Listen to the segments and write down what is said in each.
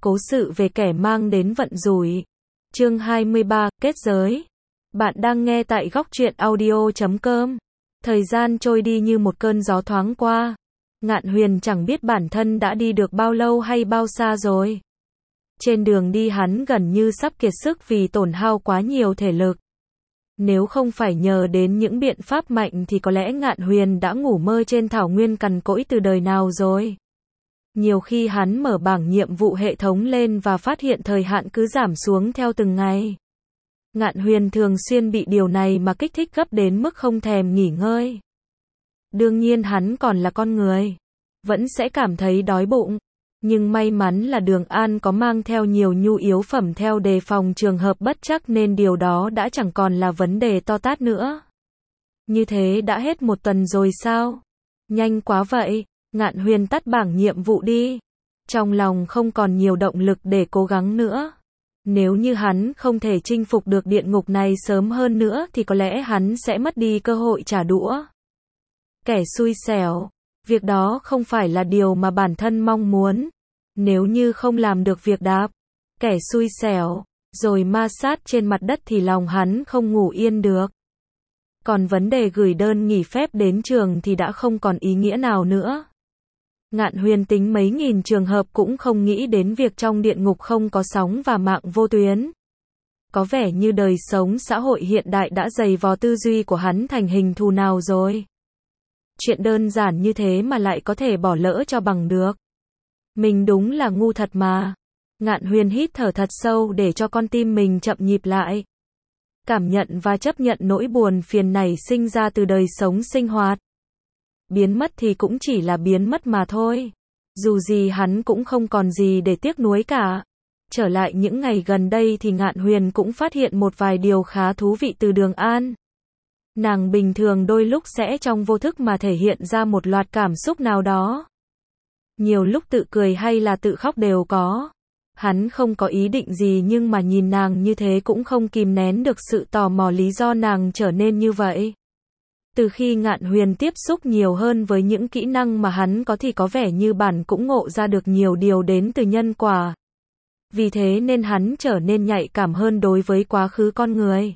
Cố sự về kẻ mang đến vận rủi. Chương 23, kết giới. Bạn đang nghe tại góc truyện audio.com. Thời gian trôi đi như một cơn gió thoáng qua. Ngạn Huyền chẳng biết bản thân đã đi được bao lâu hay bao xa rồi. Trên đường đi hắn gần như sắp kiệt sức vì tổn hao quá nhiều thể lực. Nếu không phải nhờ đến những biện pháp mạnh thì có lẽ Ngạn Huyền đã ngủ mơ trên thảo nguyên cằn cỗi từ đời nào rồi. Nhiều khi hắn mở bảng nhiệm vụ hệ thống lên và phát hiện thời hạn cứ giảm xuống theo từng ngày. Ngạn Huyền thường xuyên bị điều này mà kích thích gấp đến mức không thèm nghỉ ngơi. Đương nhiên hắn còn là con người, vẫn sẽ cảm thấy đói bụng. Nhưng may mắn là Đường An có mang theo nhiều nhu yếu phẩm theo đề phòng trường hợp bất trắc nên điều đó đã chẳng còn là vấn đề to tát nữa. Như thế đã hết một tuần rồi sao? Nhanh quá vậy. Ngạn Huyền tắt bảng nhiệm vụ đi. Trong lòng không còn nhiều động lực để cố gắng nữa. Nếu như hắn không thể chinh phục được địa ngục này sớm hơn nữa thì có lẽ hắn sẽ mất đi cơ hội trả đũa. Kẻ xui xẻo. Việc đó không phải là điều mà bản thân mong muốn. Nếu như không làm được việc đáp, kẻ xui xẻo, rồi ma sát trên mặt đất thì lòng hắn không ngủ yên được. Còn vấn đề gửi đơn nghỉ phép đến trường thì đã không còn ý nghĩa nào nữa. Ngạn Huyền tính mấy nghìn trường hợp cũng không nghĩ đến việc trong địa ngục không có sóng và mạng vô tuyến. Có vẻ như đời sống xã hội hiện đại đã dày vò tư duy của hắn thành hình thù nào rồi. Chuyện đơn giản như thế mà lại có thể bỏ lỡ cho bằng được. Mình đúng là ngu thật mà. Ngạn Huyền hít thở thật sâu để cho con tim mình chậm nhịp lại. Cảm nhận và chấp nhận nỗi buồn phiền này sinh ra từ đời sống sinh hoạt. Biến mất thì cũng chỉ là biến mất mà thôi. Dù gì hắn cũng không còn gì để tiếc nuối cả. Trở lại những ngày gần đây thì Ngạn Huyền cũng phát hiện một vài điều khá thú vị từ Đường An. Nàng bình thường đôi lúc sẽ trong vô thức mà thể hiện ra một loạt cảm xúc nào đó. Nhiều lúc tự cười hay là tự khóc đều có. Hắn không có ý định gì nhưng mà nhìn nàng như thế cũng không kìm nén được sự tò mò lý do nàng trở nên như vậy. Từ khi Ngạn Huyền tiếp xúc nhiều hơn với những kỹ năng mà hắn có thì có vẻ như bản cũng ngộ ra được nhiều điều đến từ nhân quả. Vì thế nên hắn trở nên nhạy cảm hơn đối với quá khứ con người.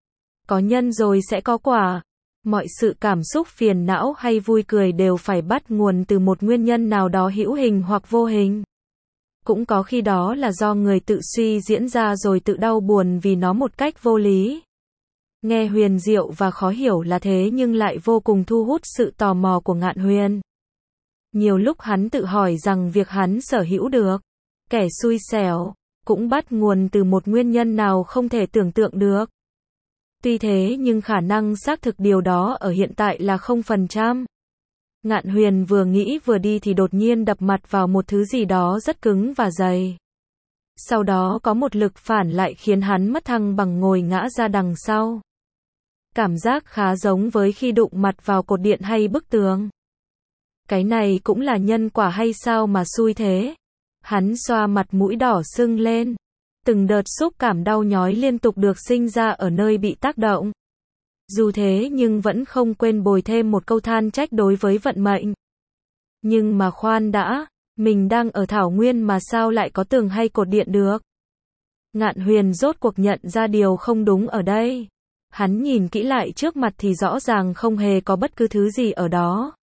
Có nhân rồi sẽ có quả. Mọi sự cảm xúc phiền não hay vui cười đều phải bắt nguồn từ một nguyên nhân nào đó hữu hình hoặc vô hình. Cũng có khi đó là do người tự suy diễn ra rồi tự đau buồn vì nó một cách vô lý. Nghe huyền diệu và khó hiểu là thế nhưng lại vô cùng thu hút sự tò mò của Ngạn Huyền. Nhiều lúc hắn tự hỏi rằng việc hắn sở hữu được, kẻ xui xẻo, cũng bắt nguồn từ một nguyên nhân nào không thể tưởng tượng được. Tuy thế nhưng khả năng xác thực điều đó ở hiện tại là 0%. Ngạn Huyền vừa nghĩ vừa đi thì đột nhiên đập mặt vào một thứ gì đó rất cứng và dày. Sau đó có một lực phản lại khiến hắn mất thăng bằng ngồi ngã ra đằng sau. Cảm giác khá giống với khi đụng mặt vào cột điện hay bức tường. Cái này cũng là nhân quả hay sao mà xui thế? Hắn xoa mặt mũi đỏ sưng lên. Từng đợt xúc cảm đau nhói liên tục được sinh ra ở nơi bị tác động. Dù thế nhưng vẫn không quên bồi thêm một câu than trách đối với vận mệnh. Nhưng mà khoan đã, mình đang ở thảo nguyên mà sao lại có tường hay cột điện được? Ngạn Huyền rốt cuộc nhận ra điều không đúng ở đây. Hắn nhìn kỹ lại trước mặt thì rõ ràng không hề có bất cứ thứ gì ở đó.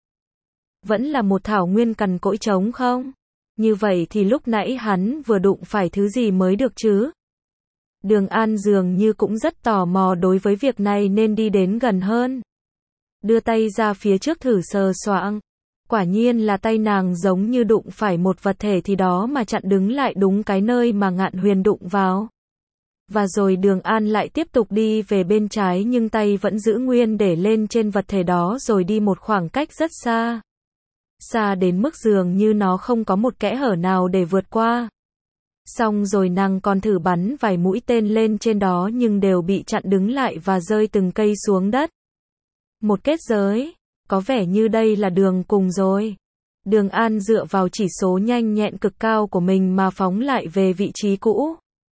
Vẫn là một thảo nguyên cằn cỗi trống không? Như vậy thì lúc nãy hắn vừa đụng phải thứ gì mới được chứ? Đường An dường như cũng rất tò mò đối với việc này nên đi đến gần hơn. Đưa tay ra phía trước thử sờ soạng. Quả nhiên là tay nàng giống như đụng phải một vật thể thì đó mà chặn đứng lại đúng cái nơi mà Ngạn Huyền đụng vào. Và rồi Đường An lại tiếp tục đi về bên trái nhưng tay vẫn giữ nguyên để lên trên vật thể đó rồi đi một khoảng cách rất xa. Xa đến mức dường như nó không có một kẽ hở nào để vượt qua. Xong rồi nàng còn thử bắn vài mũi tên lên trên đó nhưng đều bị chặn đứng lại và rơi từng cây xuống đất. Một kết giới, có vẻ như đây là đường cùng rồi. Đường An dựa vào chỉ số nhanh nhẹn cực cao của mình mà phóng lại về vị trí cũ.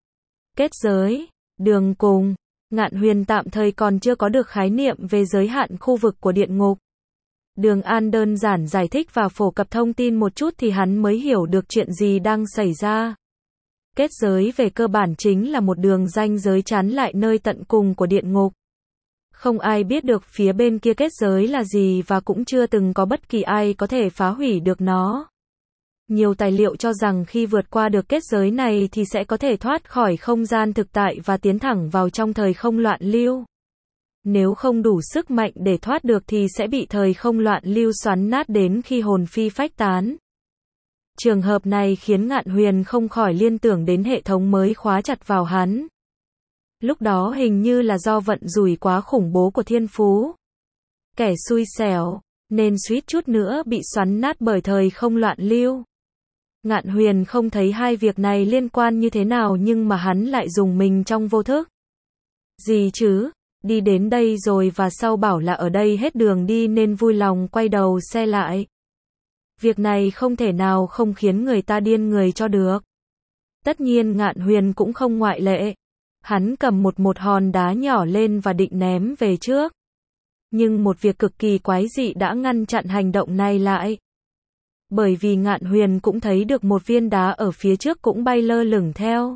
Kết giới, đường cùng, Ngạn Huyền tạm thời còn chưa có được khái niệm về giới hạn khu vực của địa ngục. Đường An đơn giản giải thích và phổ cập thông tin một chút thì hắn mới hiểu được chuyện gì đang xảy ra. Kết giới về cơ bản chính là một đường ranh giới chắn lại nơi tận cùng của địa ngục. Không ai biết được phía bên kia kết giới là gì và cũng chưa từng có bất kỳ ai có thể phá hủy được nó. Nhiều tài liệu cho rằng khi vượt qua được kết giới này thì sẽ có thể thoát khỏi không gian thực tại và tiến thẳng vào trong thời không loạn lưu. Nếu không đủ sức mạnh để thoát được thì sẽ bị thời không loạn lưu xoắn nát đến khi hồn phi phách tán. Trường hợp này khiến Ngạn Huyền không khỏi liên tưởng đến hệ thống mới khóa chặt vào hắn. Lúc đó hình như là do vận rủi quá khủng bố của thiên phú. Kẻ xui xẻo, nên suýt chút nữa bị xoắn nát bởi thời không loạn lưu. Ngạn Huyền không thấy hai việc này liên quan như thế nào nhưng mà hắn lại dùng mình trong vô thức. Gì chứ, đi đến đây rồi và sau bảo là ở đây hết đường đi nên vui lòng quay đầu xe lại. Việc này không thể nào không khiến người ta điên người cho được. Tất nhiên Ngạn Huyền cũng không ngoại lệ. Hắn cầm một hòn đá nhỏ lên và định ném về trước. Nhưng một việc cực kỳ quái dị đã ngăn chặn hành động này lại. Bởi vì Ngạn Huyền cũng thấy được một viên đá ở phía trước cũng bay lơ lửng theo.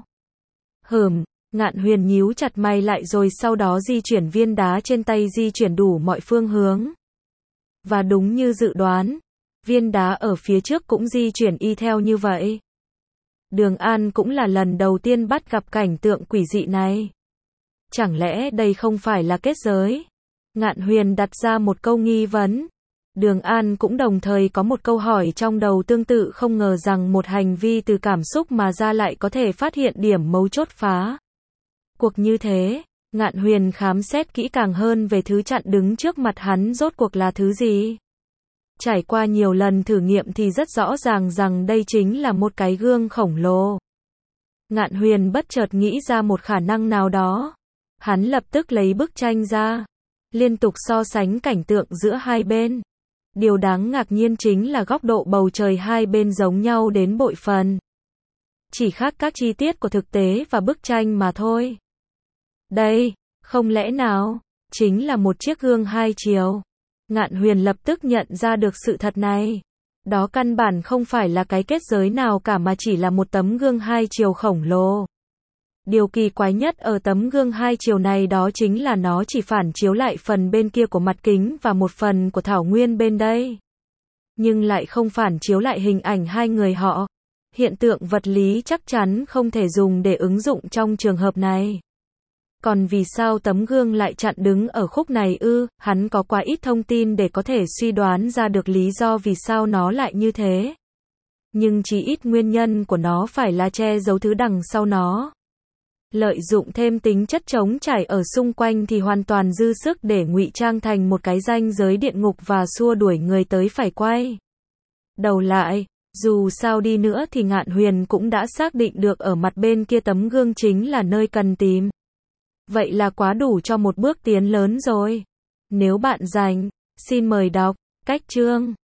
Ngạn Huyền nhíu chặt mày lại rồi sau đó di chuyển viên đá trên tay di chuyển đủ mọi phương hướng. Và đúng như dự đoán, viên đá ở phía trước cũng di chuyển y theo như vậy. Đường An cũng là lần đầu tiên bắt gặp cảnh tượng quỷ dị này. Chẳng lẽ đây không phải là kết giới? Ngạn Huyền đặt ra một câu nghi vấn. Đường An cũng đồng thời có một câu hỏi trong đầu tương tự, không ngờ rằng một hành vi từ cảm xúc mà ra lại có thể phát hiện điểm mấu chốt phá cuộc như thế. Ngạn Huyền khám xét kỹ càng hơn về thứ chặn đứng trước mặt hắn rốt cuộc là thứ gì. Trải qua nhiều lần thử nghiệm thì rất rõ ràng rằng đây chính là một cái gương khổng lồ. Ngạn Huyền bất chợt nghĩ ra một khả năng nào đó. Hắn lập tức lấy bức tranh ra, liên tục so sánh cảnh tượng giữa hai bên. Điều đáng ngạc nhiên chính là góc độ bầu trời hai bên giống nhau đến bội phần. Chỉ khác các chi tiết của thực tế và bức tranh mà thôi. Đây, không lẽ nào, chính là một chiếc gương hai chiều. Ngạn Huyền lập tức nhận ra được sự thật này. Đó căn bản không phải là cái kết giới nào cả mà chỉ là một tấm gương hai chiều khổng lồ. Điều kỳ quái nhất ở tấm gương hai chiều này đó chính là nó chỉ phản chiếu lại phần bên kia của mặt kính và một phần của thảo nguyên bên đây. Nhưng lại không phản chiếu lại hình ảnh hai người họ. Hiện tượng vật lý chắc chắn không thể dùng để ứng dụng trong trường hợp này. Còn vì sao tấm gương lại chặn đứng ở khúc này ư? Hắn có quá ít thông tin để có thể suy đoán ra được lý do vì sao nó lại như thế. Nhưng chỉ ít nguyên nhân của nó phải là che giấu thứ đằng sau nó. Lợi dụng thêm tính chất trống trải ở xung quanh thì hoàn toàn dư sức để ngụy trang thành một cái ranh giới địa ngục và xua đuổi người tới phải quay đầu lại. Dù sao đi nữa thì Ngạn Huyền cũng đã xác định được ở mặt bên kia tấm gương chính là nơi cần tìm. Vậy là quá đủ cho một bước tiến lớn rồi. Nếu bạn rảnh, xin mời đọc cách chương